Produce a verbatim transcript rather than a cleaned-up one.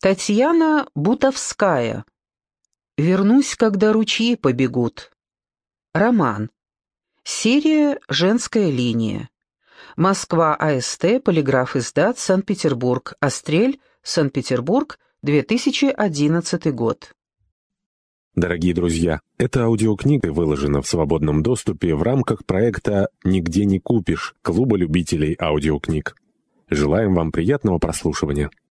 Татьяна Бутовская. «Вернусь, когда ручьи побегут». Роман. Серия «Женская линия». Москва, АСТ, Полиграф издат, Санкт-Петербург. Острель, Санкт-Петербург, две тысячи одиннадцатый год. Дорогие друзья, эта аудиокнига выложена в свободном доступе в рамках проекта «Нигде не купишь» Клуба любителей аудиокниг. Желаем вам приятного прослушивания.